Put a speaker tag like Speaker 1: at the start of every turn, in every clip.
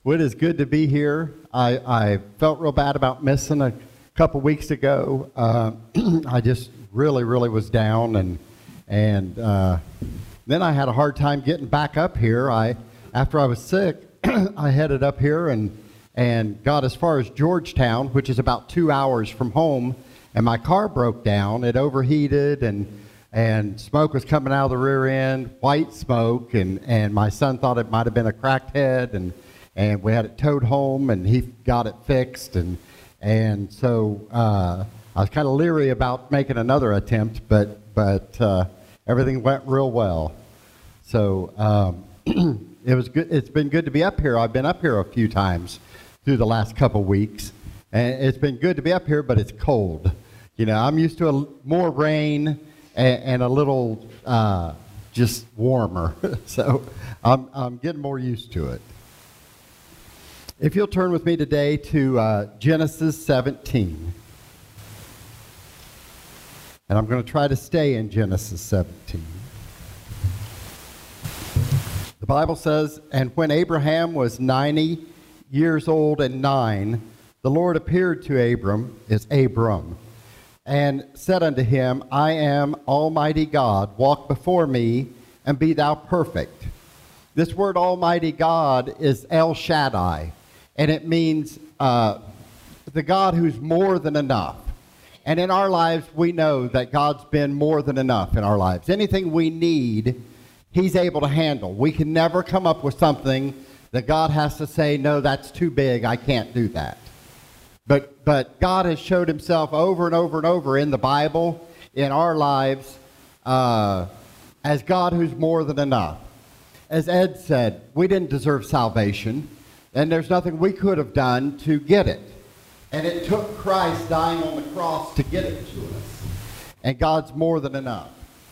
Speaker 1: Well, it is good to be here. I felt real bad about missing a couple weeks ago. I just really was down, and then I had a hard time getting back up here. After I was sick, I headed up here and got as far as Georgetown, which is about 2 hours from home, and my car broke down. It overheated, and smoke was coming out of the rear end, white smoke, and my son thought it might have been a cracked head, and we had it towed home, and he got it fixed, and so I was kind of leery about making another attempt, but everything went real well. So it was good. It's been good to be up here. I've been up here a few times through the last couple weeks, and it's been good to be up here, but it's cold. You know, I'm used to more rain and a little just warmer, so I'm getting more used to it. If you'll turn with me today to Genesis 17. And I'm going to try to stay in Genesis 17. The Bible says, "And when Abraham was 90 years old and 9, the Lord appeared to Abram," is Abram, "and said unto him, I am Almighty God, walk before me, and be thou perfect." This word Almighty God is El Shaddai, and it means the God who's more than enough. And in our lives, we know that God's been more than enough in our lives. Anything we need, He's able to handle. We can never come up with something that God has to say, no, that's too big, I can't do that. But God has showed Himself over and over and over in the Bible, in our lives, as God who's more than enough. As Ed said, we didn't deserve salvation, and there's nothing we could have done to get it. And it took Christ dying on the cross to get it to us. And God's more than enough.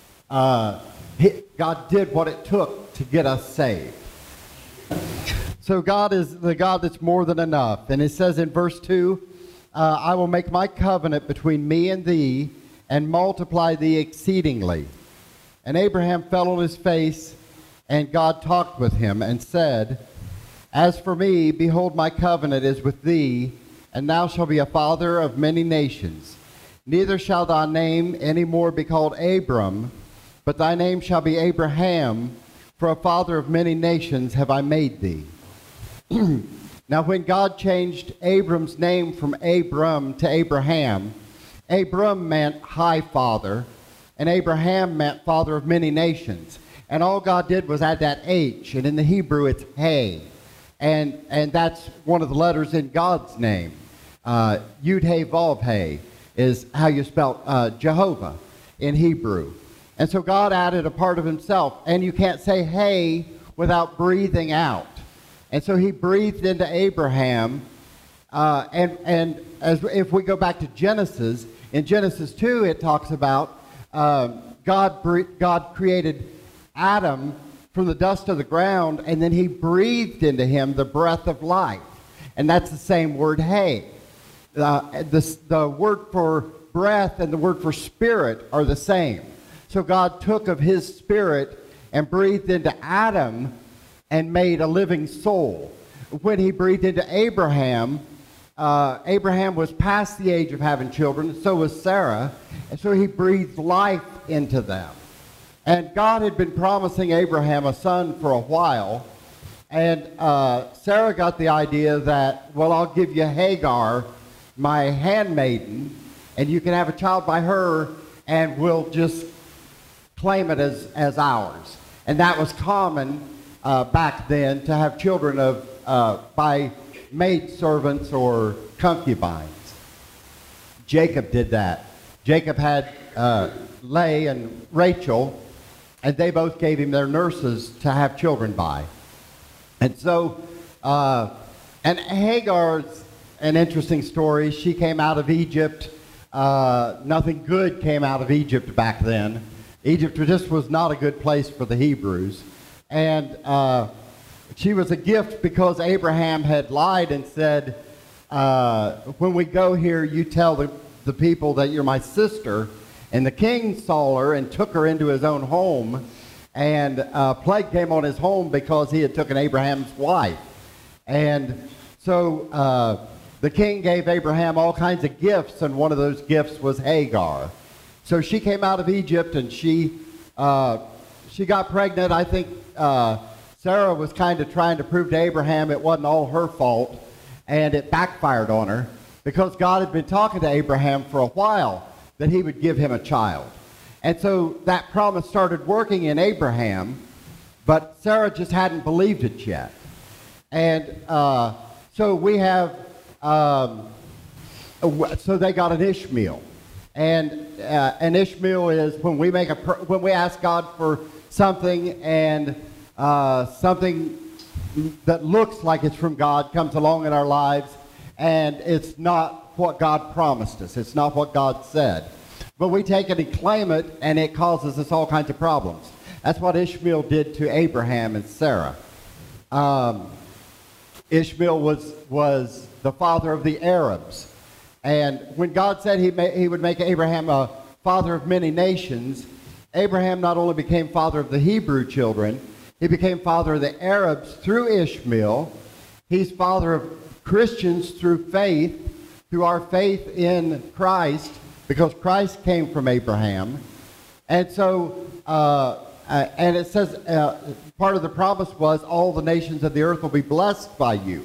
Speaker 1: God did what it took to get us saved. So God is the God that's more than enough. And it says in verse 2, "I will make my covenant between me and thee, and multiply thee exceedingly." And Abraham fell on his face, and God talked with him and said, "As for me, behold, my covenant is with thee, and thou shalt be a father of many nations. Neither shall thy name any more be called Abram, but thy name shall be Abraham, for a father of many nations have I made thee." Now when God changed Abram's name from Abram to Abraham, Abram meant high father, and Abraham meant father of many nations. And all God did was add that H, and in the Hebrew it's Hey. And that's one of the letters in God's name. Yud Hey Vav Hey is how you spell Jehovah in Hebrew. And so God added a part of Himself, and you can't say hey without breathing out. And so He breathed into Abraham, and as if we go back to Genesis, in Genesis 2 it talks about God created Adam from the dust of the ground, and then He breathed into him the breath of life. And that's the same word, hey. The word for breath and the word for spirit are the same. So God took of His spirit and breathed into Adam and made a living soul. When He breathed into Abraham, Abraham was past the age of having children, so was Sarah, and so He breathed life into them. And God had been promising Abraham a son for a while, and Sarah got the idea that, well, I'll give you Hagar, my handmaiden, and you can have a child by her, and we'll just claim it as ours. And that was common back then, to have children by maidservants or concubines. Jacob did that. Jacob had Leah and Rachel, and they both gave him their nurses to have children by. And so, and Hagar's an interesting story. She came out of Egypt. Nothing good came out of Egypt back then. Egypt just was not a good place for the Hebrews. And she was a gift because Abraham had lied and said, when we go here, you tell the people that you're my sister. And the king saw her and took her into his own home. And plague came on his home because he had taken Abraham's wife. And so the king gave Abraham all kinds of gifts, and one of those gifts was Hagar. So she came out of Egypt, and she got pregnant. I think Sarah was kind of trying to prove to Abraham it wasn't all her fault, and it backfired on her because God had been talking to Abraham for a while that he would give him a child. And so that promise started working in Abraham, but Sarah just hadn't believed it yet. And so we have, so they got an Ishmael. And an Ishmael is when we when we ask God for something, and something that looks like it's from God comes along in our lives, and it's not what God promised us. It's not what God said. But we take it and claim it, and it causes us all kinds of problems. That's what Ishmael did to Abraham and Sarah. Ishmael was the father of the Arabs. And when God said he would make Abraham a father of many nations, Abraham not only became father of the Hebrew children, he became father of the Arabs through Ishmael. He's father of Christians through faith, through our faith in Christ, because Christ came from Abraham. And so, and it says, part of the promise was all the nations of the earth will be blessed by you.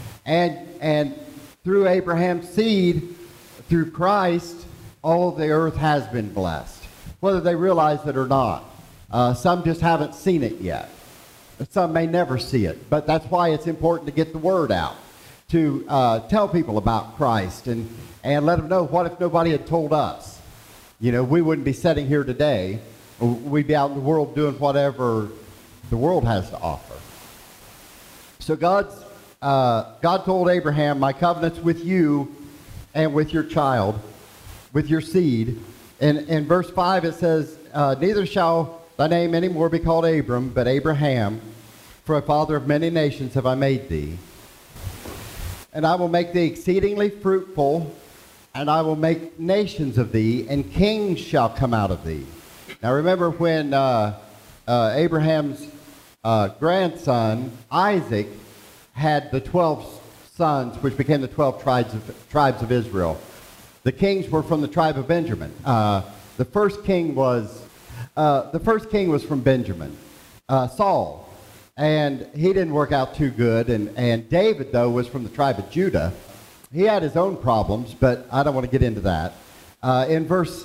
Speaker 1: And through Abraham's seed, through Christ, all of the earth has been blessed, whether they realize it or not. Some just haven't seen it yet. Some may never see it, but that's why it's important to get the word out, to tell people about Christ and let them know. What if nobody had told us? You know, we wouldn't be sitting here today. We'd be out in the world doing whatever the world has to offer. So God told Abraham, my covenant's with you and with your child, with your seed. And in verse 5 it says, neither shall thy name any more be called Abram, but Abraham, for a father of many nations have I made thee. And I will make thee exceedingly fruitful, and I will make nations of thee, and kings shall come out of thee. Now remember when Abraham's grandson, Isaac, had the 12 sons, which became the 12 tribes of Israel. The kings were from the tribe of Benjamin. The first king was from Benjamin, Saul. And he didn't work out too good. And David, though, was from the tribe of Judah. He had his own problems, but I don't want to get into that. In verse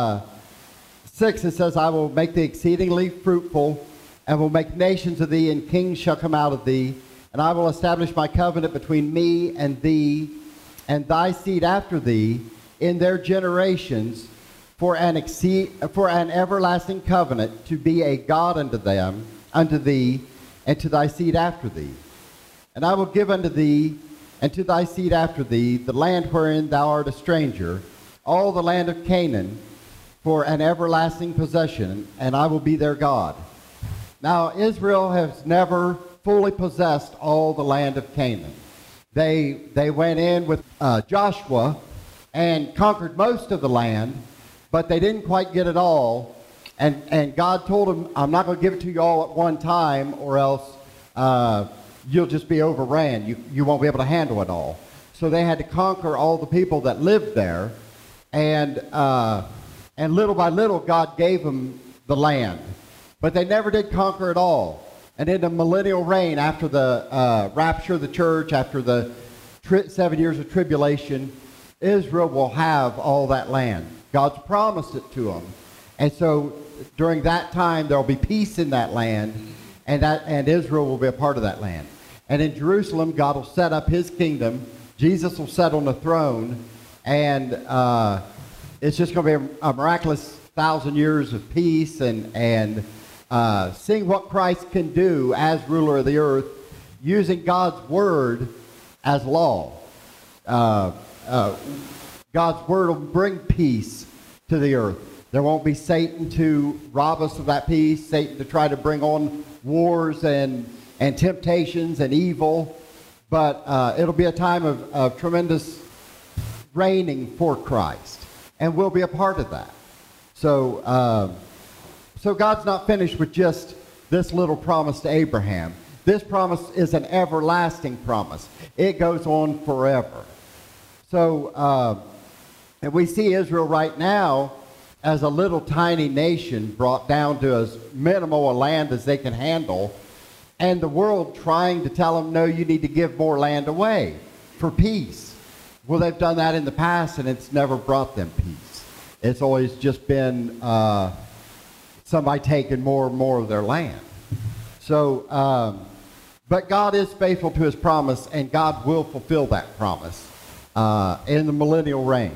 Speaker 1: 6, it says, I will make thee exceedingly fruitful, and will make nations of thee, and kings shall come out of thee. And I will establish my covenant between me and thee, and thy seed after thee, in their generations, for an everlasting covenant, to be a God unto thee, and to thy seed after thee. And I will give unto thee, and to thy seed after thee, the land wherein thou art a stranger, all the land of Canaan, for an everlasting possession, and I will be their God. Now, Israel has never fully possessed all the land of Canaan. They went in with Joshua and conquered most of the land, but they didn't quite get it all. And God told them, I'm not going to give it to you all at one time, or else you'll just be overran. You won't be able to handle it all. So they had to conquer all the people that lived there. And little by little, God gave them the land. But they never did conquer it all. And in the millennial reign, after the rapture of the church, after the 7 years of tribulation, Israel will have all that land. God's promised it to them. And so during that time, there will be peace in that land, and Israel will be a part of that land. And in Jerusalem, God will set up his kingdom. Jesus will sit on the throne, and it's just going to be a miraculous 1,000 years of peace and seeing what Christ can do as ruler of the earth, using God's word as law. God's word will bring peace to the earth. There won't be Satan to rob us of that peace, Satan to try to bring on wars and temptations and evil. But it'll be a time of tremendous reigning for Christ. And we'll be a part of that. So God's not finished with just this little promise to Abraham. This promise is an everlasting promise. It goes on forever. So, and we see Israel right now as a little tiny nation brought down to as minimal a land as they can handle, and the world trying to tell them, no, you need to give more land away for peace. Well, they've done that in the past, and it's never brought them peace. It's always just been somebody taking more and more of their land. So, but God is faithful to his promise, and God will fulfill that promise in the millennial reign.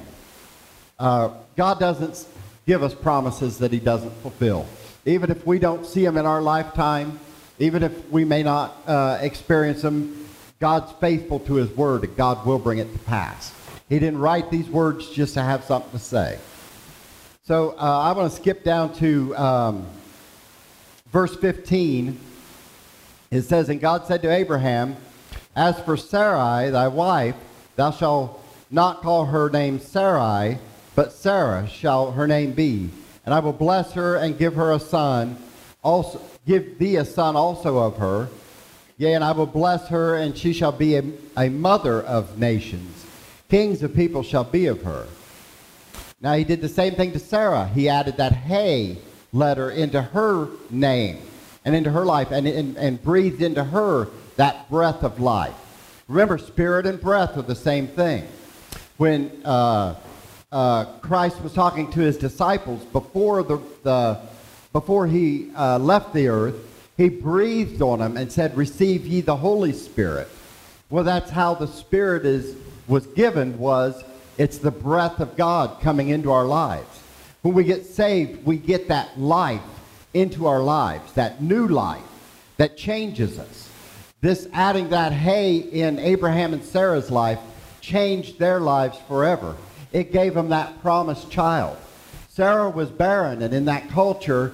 Speaker 1: God doesn't give us promises that he doesn't fulfill. Even if we don't see them in our lifetime, even if we may not experience them, God's faithful to his word, and God will bring it to pass. He didn't write these words just to have something to say. So I'm going to skip down to verse 15. It says, and God said to Abraham, as for Sarai, thy wife, thou shalt not call her name Sarai, but Sarah shall her name be. And I will bless her and give her a son, also give thee a son also of her. Yea, and I will bless her, and she shall be a mother of nations. Kings of people shall be of her. Now he did the same thing to Sarah. He added that hey letter into her name and into her life, and breathed into her that breath of life. Remember, spirit and breath are the same thing. When Christ was talking to his disciples before before he left the earth, he breathed on them and said, receive ye the Holy Spirit. Well, that's how the Spirit was given, it's the breath of God coming into our lives. When we get saved, we get that life into our lives, that new life that changes us. This adding that hay in Abraham and Sarah's life changed their lives forever. It gave them that promised child. Sarah was barren, and in that culture,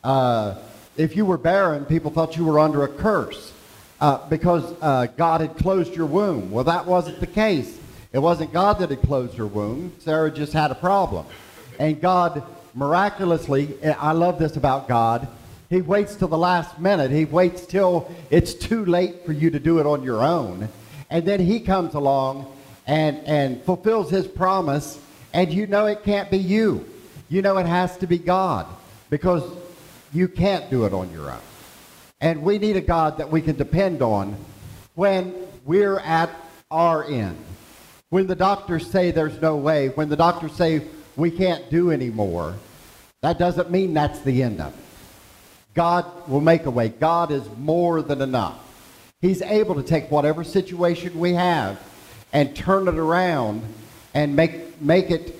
Speaker 1: if you were barren, people thought you were under a curse because God had closed your womb. Well, that wasn't the case. It wasn't God that had closed her womb. Sarah just had a problem. And God miraculously, I love this about God, he waits till the last minute. He waits till it's too late for you to do it on your own. And then he comes along and fulfills his promise, and you know it can't be you. You know it has to be God, because you can't do it on your own. And we need a God that we can depend on when we're at our end. When the doctors say there's no way, when the doctors say we can't do anymore, that doesn't mean that's the end of it. God will make a way. God is more than enough. He's able to take whatever situation we have and turn it around and make it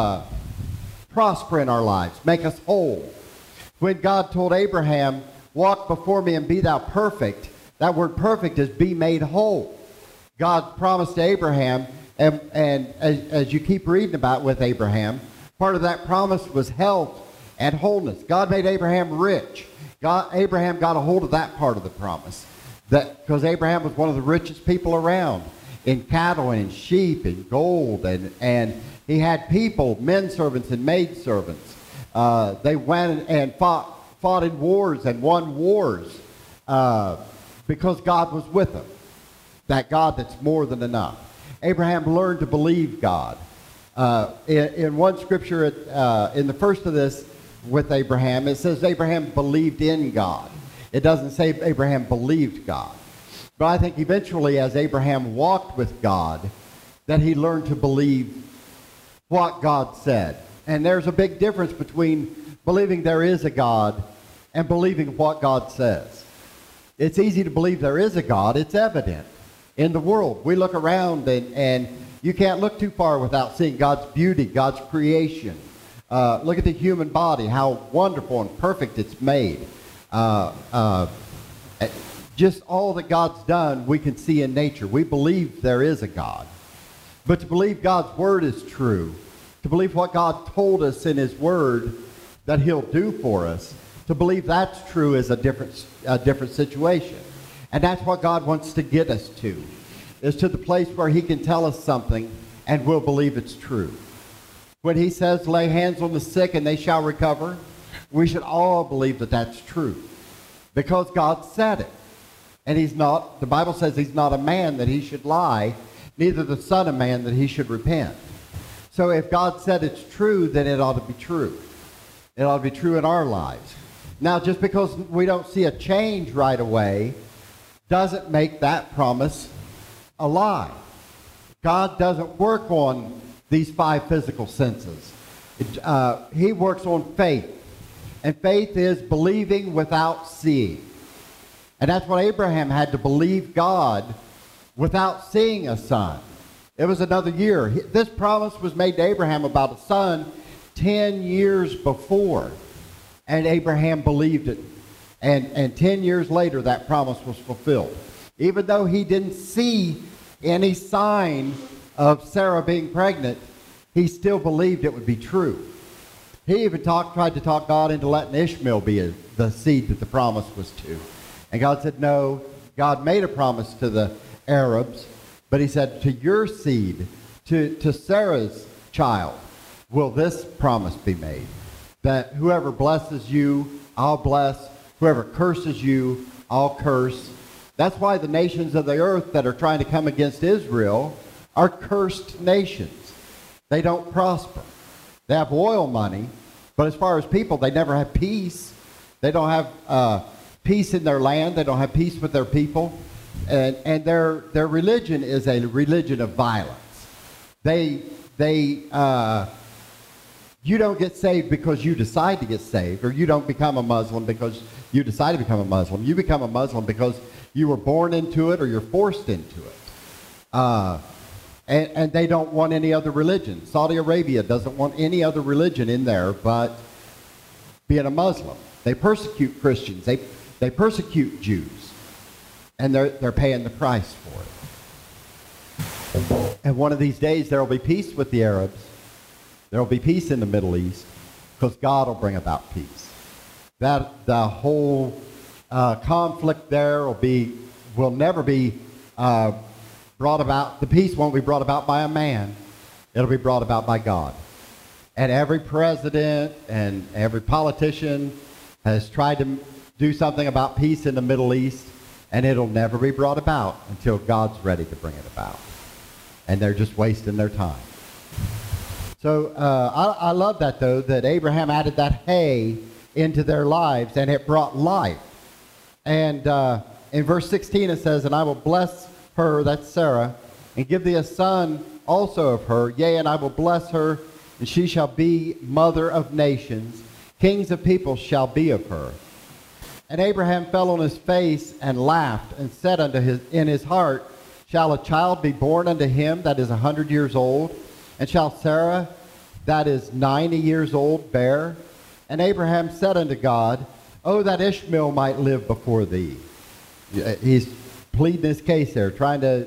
Speaker 1: prosper in our lives, make us whole. When God told Abraham, walk before me and be thou perfect, that word perfect is be made whole. God promised to Abraham, and as you keep reading about with Abraham, part of that promise was health and wholeness. God made Abraham rich. Abraham got a hold of that part of the promise, because Abraham was one of the richest people around in cattle and in sheep and gold, and he had people, men servants and maid servants. They went and fought in wars and won wars because God was with them. That God that's more than enough. Abraham learned to believe God. In one scripture, in the first of this with Abraham, it says Abraham believed in God. It doesn't say Abraham believed God. But I think eventually, as Abraham walked with God, that he learned to believe what God said. And there's a big difference between believing there is a God and believing what God says. It's easy to believe there is a God. It's evident in the world. We look around, and you can't look too far without seeing God's beauty, God's creation. Look at the human body, how wonderful and perfect it's made. Just all that God's done, we can see in nature. We believe there is a God. But to believe God's word is true, to believe what God told us in his word that he'll do for us, to believe that's true is a different situation. And that's what God wants to get us to, is to the place where he can tell us something and we'll believe it's true. When he says, lay hands on the sick and they shall recover, we should all believe that that's true, because God said it. And he's not, the Bible says he's not a man that he should lie, neither the son of man that he should repent. So if God said it's true, then it ought to be true. It ought to be true in our lives. Now, just because we don't see a change right away doesn't make that promise a lie. God doesn't work on these 5 physical senses. He works on faith. And faith is believing without seeing. And that's what Abraham had to believe God without seeing a son. It was another year. This promise was made to Abraham about a son 10 years before. And Abraham believed it. And 10 years later, that promise was fulfilled. Even though he didn't see any sign of Sarah being pregnant, he still believed it would be true. He even tried to talk God into letting Ishmael be the seed that the promise was to. And God said, no. God made a promise to the Arabs, but he said, to your seed, to Sarah's child, will this promise be made. That whoever blesses you, I'll bless. Whoever curses you, I'll curse. That's why the nations of the earth that are trying to come against Israel are cursed nations. They don't prosper. They have oil money, but as far as people, they never have peace. They don't have peace in their land. They don't have peace with their people. And their religion is a religion of violence. You don't get saved because you decide to get saved, or you don't become a Muslim because you decide to become a Muslim. You become a Muslim because you were born into it or you're forced into it. And they don't want any other religion. Saudi Arabia doesn't want any other religion in there but being a Muslim. They persecute Christians. They persecute Jews. And they're paying the price for it. And one of these days there will be peace with the Arabs. There will be peace in the Middle East because God will bring about peace. That the whole conflict there will never be brought about. The peace won't be brought about by a man. It'll be brought about by God. And every president and every politician has tried to do something about peace in the Middle East, and it'll never be brought about until God's ready to bring it about. And they're just wasting their time. So I love that, though, that Abraham added that hay into their lives, and it brought life. And in verse 16 it says, and I will bless her, that's Sarah, and give thee a son also of her. Yea, and I will bless her, and she shall be mother of nations. Kings of peoples shall be of her. And Abraham fell on his face and laughed, and said in his heart, shall a child be born unto him that is 100 years old? And shall Sarah, that is 90 years old, bear? And Abraham said unto God, oh, that Ishmael might live before thee. He's pleading his case there, trying to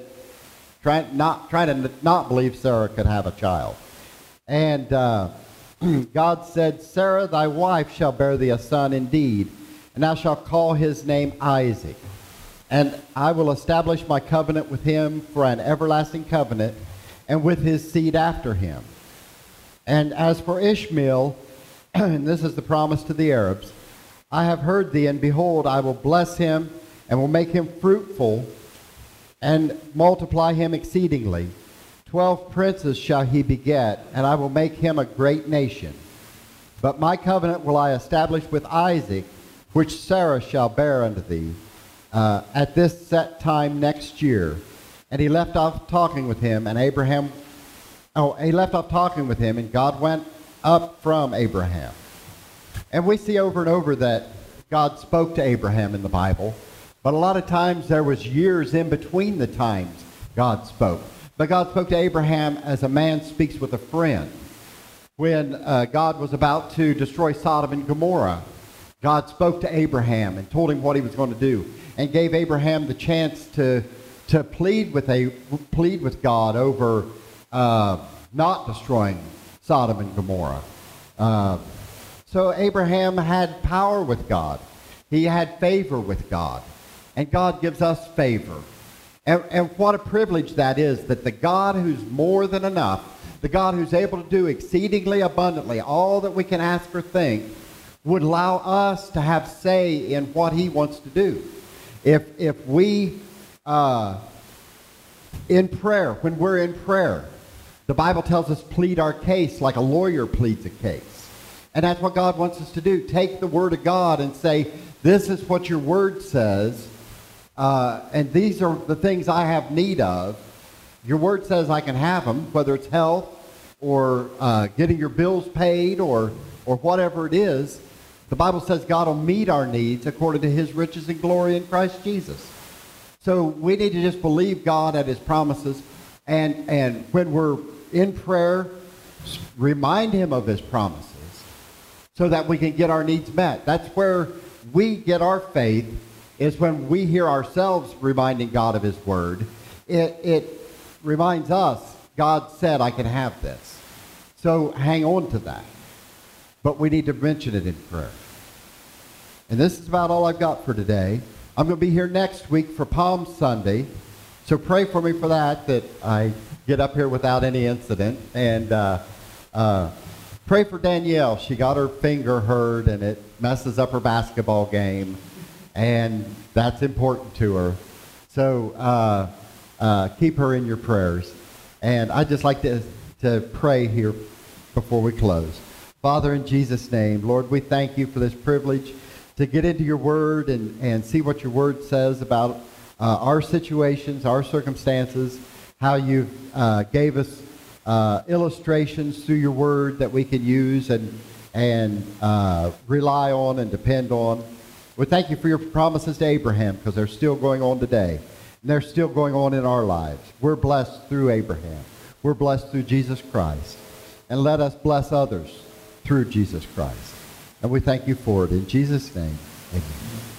Speaker 1: not believe Sarah could have a child. And God said, Sarah, thy wife, shall bear thee a son indeed, and thou shalt call his name Isaac. And I will establish my covenant with him for an everlasting covenant, and with his seed after him. And as for Ishmael, and this is the promise to the Arabs, I have heard thee, and behold, I will bless him, and will make him fruitful, and multiply him exceedingly. 12 princes shall he beget, and I will make him a great nation. But my covenant will I establish with Isaac, which Sarah shall bear unto thee, at this set time next year. And he left off talking with him, and and God went up from Abraham. And we see over and over that God spoke to Abraham in the Bible, but a lot of times there was years in between the times God spoke. But God spoke to Abraham as a man speaks with a friend. When God was about to destroy Sodom and Gomorrah, God spoke to Abraham and told him what he was going to do, and gave Abraham the chance to plead with God over not destroying Sodom and Gomorrah. So Abraham had power with God. He had favor with God. And God gives us favor. And what a privilege that is, that the God who's more than enough, the God who's able to do exceedingly abundantly all that we can ask or think, would allow us to have say in what he wants to do. If we, in prayer, when we're in prayer, the Bible tells us plead our case like a lawyer pleads a case. And that's what God wants us to do. Take the Word of God and say, this is what your Word says, and these are the things I have need of. Your Word says I can have them, whether it's health or getting your bills paid or whatever it is. The Bible says God will meet our needs according to His riches and glory in Christ Jesus. So we need to just believe God at His promises, and when we're in prayer, remind Him of His promises so that we can get our needs met. That's where we get our faith, is when we hear ourselves reminding God of His Word. It reminds us, God said I can have this. So hang on to that. But we need to mention it in prayer. And this is about all I've got for today. I'm going to be here next week for Palm Sunday. So pray for me for that I get up here without any incident. And pray for Danielle. She got her finger hurt, and it messes up her basketball game. And that's important to her. So keep her in your prayers. And I'd just like to pray here before we close. Father, in Jesus' name, Lord, we thank you for this privilege to get into your word and see what your word says about our situations, our circumstances, how you gave us illustrations through your word that we can use and rely on and depend on. We thank you for your promises to Abraham, because they're still going on today. And they're still going on in our lives. We're blessed through Abraham. We're blessed through Jesus Christ. And let us bless others through Jesus Christ. And we thank you for it. In Jesus' name, amen.